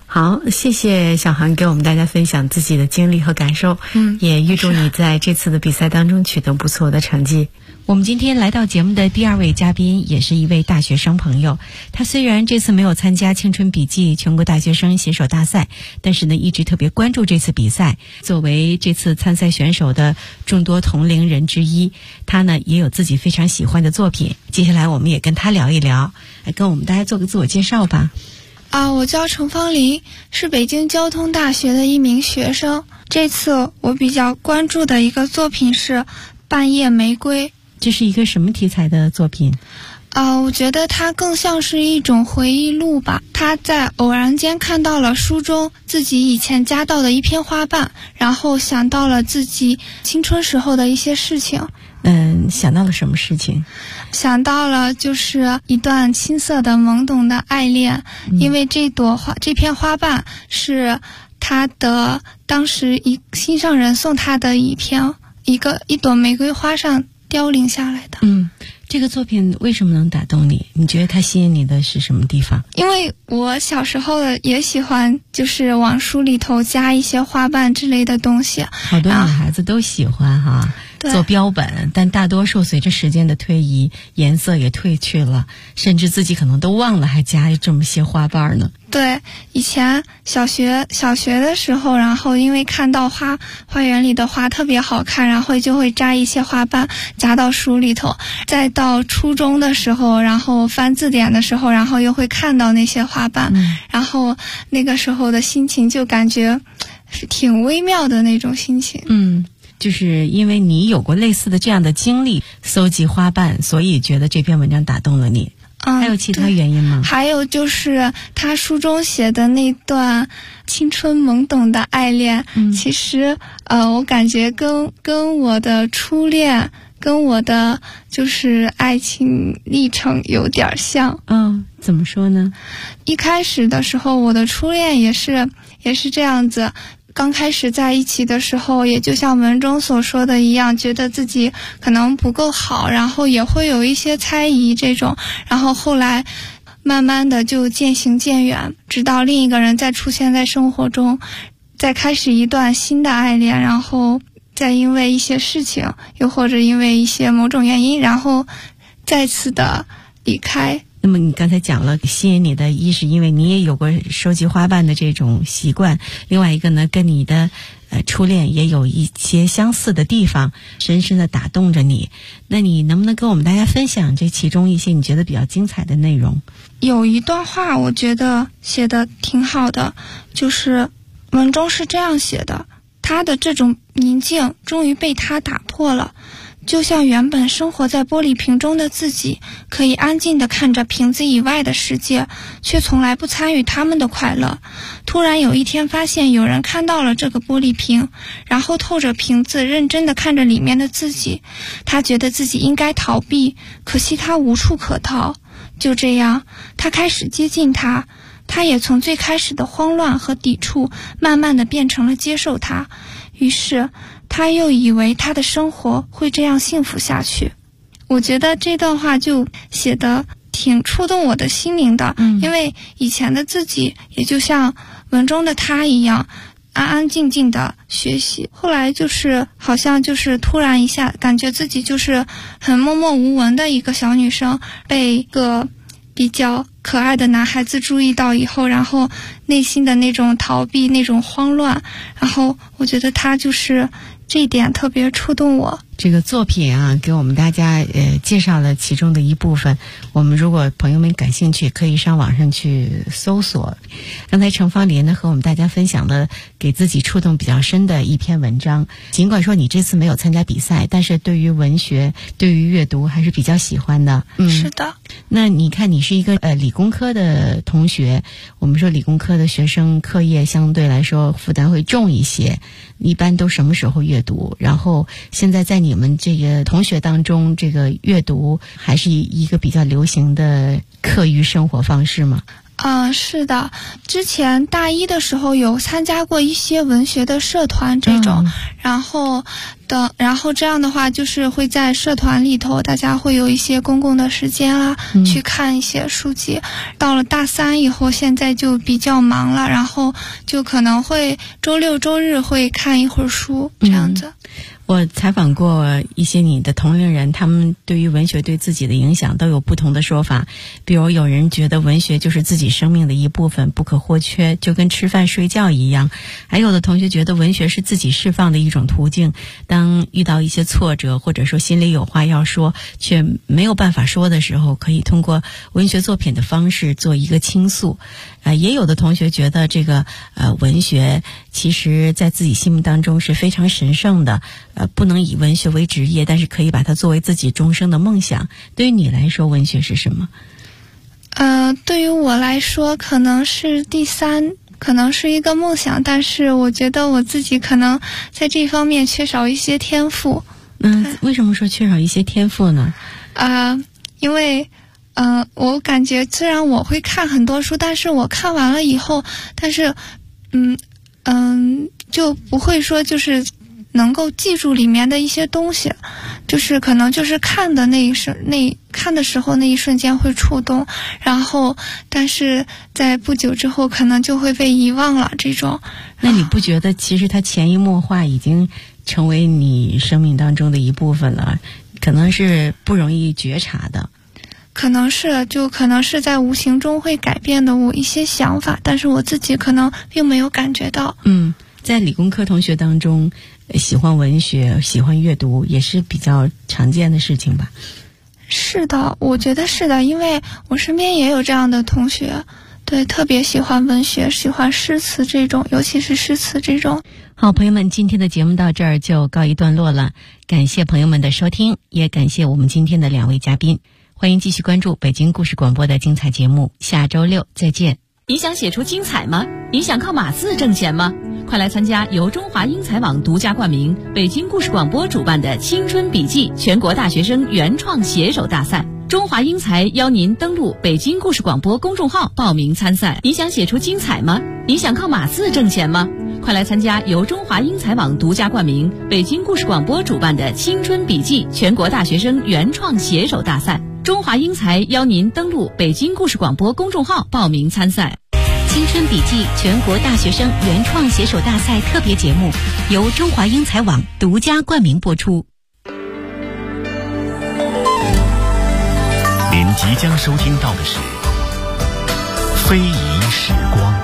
好，谢谢小航给我们大家分享自己的经历和感受。也预祝你在这次的比赛当中取得不错的成绩。我们今天来到节目的第2位嘉宾，也是一位大学生朋友。他虽然这次没有参加青春笔记全国大学生写手大赛，但是呢，一直特别关注这次比赛。作为这次参赛选手的众多同龄人之一，他呢也有自己非常喜欢的作品。接下来我们也跟他聊一聊，来跟我们大家做个自我介绍吧。 我叫程芳林，是北京交通大学的一名学生。这次我比较关注的一个作品是《半夜玫瑰》。 这是一个什么题材的作品？ 我觉得它更像是一种回忆录吧。他在偶然间看到了书中自己以前夹到的一片花瓣，然后想到了自己青春时候的一些事情。 想到了什么事情？ 想到了就是一段青涩的懵懂的爱恋，因为这片花瓣是他的当时心上人送他的一朵玫瑰花上凋零下来的。 这个作品为什么能打动你？你觉得它吸引你的是什么地方？ 因为我小时候也喜欢，就是往书里头加一些花瓣之类的东西。 好多女孩子都喜欢哈，做标本，但大多数随着时间的推移，颜色也褪去了，甚至自己可能都忘了还加这么些花瓣呢。 对，以前小学的时候，然后因为看到花园里的花特别好看，然后就会扎一些花瓣夹到书里头。再到初中的时候，然后翻字典的时候，然后又会看到那些花瓣，然后那个时候的心情就感觉是挺微妙的那种心情。 就是因为你有过类似的这样的经历，搜集花瓣，所以觉得这篇文章打动了你。还有其他原因吗？ 还有就是他书中写的那段青春懵懂的爱恋，其实我感觉跟我的初恋，跟我的就是爱情历程有点像。 怎么说呢？ 一开始的时候，我的初恋也是这样子。刚开始在一起的时候，也就像文中所说的一样，觉得自己可能不够好，然后也会有一些猜疑这种，然后后来慢慢的就渐行渐远，直到另一个人再出现在生活中，再开始一段新的爱恋，然后再因为一些事情，又或者因为一些某种原因，然后再次的离开。 那么你刚才讲了，吸引你的一是因为你也有过收集花瓣的这种习惯，另外一个呢，跟你的初恋也有一些相似的地方，深深的打动着你。那你能不能跟我们大家分享这其中一些你觉得比较精彩的内容？ 有一段话我觉得写得挺好的，就是文中是这样写的：他的这种宁静终于被他打破了，就像原本生活在玻璃瓶中的自己，可以安静地看着瓶子以外的世界，却从来不参与他们的快乐。突然有一天发现有人看到了这个玻璃瓶，然后透着瓶子认真地看着里面的自己。他觉得自己应该逃避，可惜他无处可逃。就这样，他开始接近他，他也从最开始的慌乱和抵触，慢慢地变成了接受他。于是他又以为他的生活会这样幸福下去。我觉得这段话就写得挺触动我的心灵的，因为以前的自己也就像文中的他一样，安安静静的学习，后来就是好像就是突然一下感觉自己就是很默默无闻的一个小女生，被一个比较可爱的男孩子注意到以后，然后内心的那种逃避，那种慌乱，然后我觉得他就是这一点特别触动我。 这个作品啊，给我们大家介绍了其中的一部分。我们如果朋友们感兴趣，可以上网上去搜索。刚才程芳林呢和我们大家分享了给自己触动比较深的一篇文章。尽管说你这次没有参加比赛，但是对于文学、对于阅读还是比较喜欢的。 是的。 那你看，你是一个理工科的同学，我们说理工科的学生课业相对来说负担会重一些，一般都什么时候阅读？然后现在在你们这个同学当中，这个阅读还是一个比较流行的课余生活方式吗？ 是的，之前大一的时候有参加过一些文学的社团这种，然后这样的话就是会在社团里头，大家会有一些公共的时间啦，去看一些书籍。到了大三以后，现在就比较忙了，然后就可能会周六周日会看一会儿书这样子。 我采访过一些你的同龄人，他们对于文学对自己的影响都有不同的说法。比如有人觉得文学就是自己生命的一部分，不可或缺，就跟吃饭睡觉一样。还有的同学觉得文学是自己释放的一种途径，当遇到一些挫折或者说心里有话要说却没有办法说的时候，可以通过文学作品的方式做一个倾诉。也有的同学觉得这个文学其实在自己心目当中是非常神圣的，不能以文学为职业，但是可以把它作为自己终生的梦想。对于你来说，文学是什么？ 对于我来说，可能是第三，可能是一个梦想，但是我觉得我自己可能在这方面缺少一些天赋。 为什么说缺少一些天赋呢？ 因为我感觉虽然我会看很多书，但是我看完了以后，但是就不会说就是能够记住里面的一些东西，就是可能就是看的看的时候那一瞬间会触动，然后但是在不久之后可能就会被遗忘了这种。 那你不觉得其实它潜移默化已经成为你生命当中的一部分了，可能是不容易觉察的？ 可能是在无形中会改变的我一些想法，但是我自己可能并没有感觉到。 在理工科同学当中，喜欢文学、喜欢阅读也是比较常见的事情吧？ 是的，我觉得是的，因为我身边也有这样的同学，对，特别喜欢文学，喜欢诗词这种，尤其是诗词这种。 好，朋友们，今天的节目到这儿就告一段落了，感谢朋友们的收听，也感谢我们今天的2位嘉宾。欢迎继续关注北京故事广播的精彩节目，下周6再见。 你想写出精彩吗？你想靠码字挣钱吗？快来参加由中华英才网独家冠名、北京故事广播主办的青春笔记全国大学生原创写手大赛。中华英才邀您登录北京故事广播公众号报名参赛。你想写出精彩吗？你想靠码字挣钱吗？快来参加由中华英才网独家冠名、北京故事广播主办的青春笔记全国大学生原创写手大赛。中华英才邀您登录北京故事广播公众号报名参赛。 青春笔记全国大学生原创写手大赛特别节目由中华英才网独家冠名播出。 您即将收听到的是非遗时光。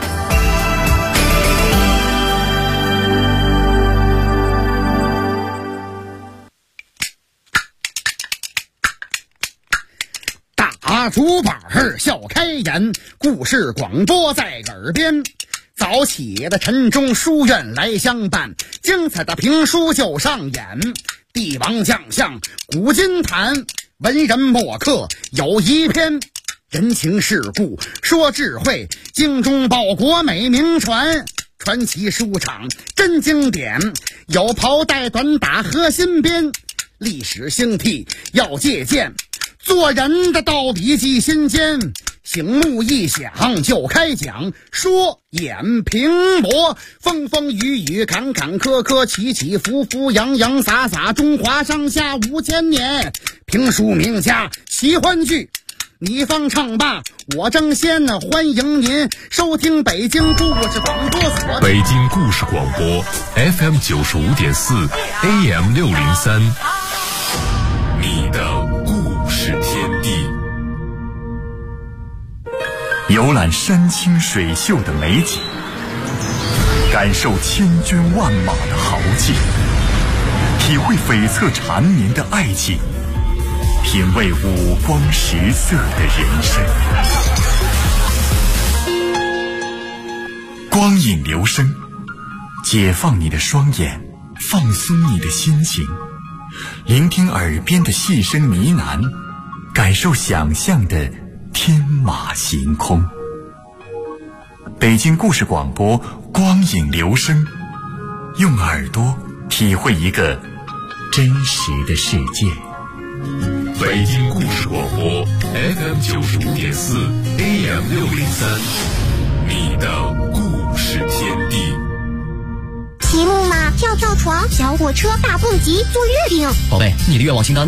大竹板笑开颜，故事广播在耳边。早起的晨钟书院来相伴，精彩的评书就上演。帝王将相古今谈，文人墨客有一篇。人情世故说智慧，精忠报国美名传。传奇书场真经典，有袍带短打和新编。历史兴替要借鉴，做人的道理记心间。醒目一响就开讲，说演评驳，风风雨雨坎坎坷坷，起起伏伏洋洋洒洒，中华上下5000年。评书名家奇欢剧，你方唱罢我争先，欢迎您收听北京故事广播所。 北京故事广播 FM 95.4 AM 603，你的故事天地。游览山清水秀的美景，感受千军万马的豪劲，体会悱恻缠绵的爱情，品味五光十色的人生。光影留声，解放你的双眼，放松你的心情，聆听耳边的细声呢喃，感受想象的天马行空。北京故事广播光影留声，用耳朵体会一个真实的世界。 北京故事广播 FM 95.4 AM 603，你的故事天地。 骑木马、跳跳床、小火车、大蹦极、坐月饼。 宝贝，你的愿望清单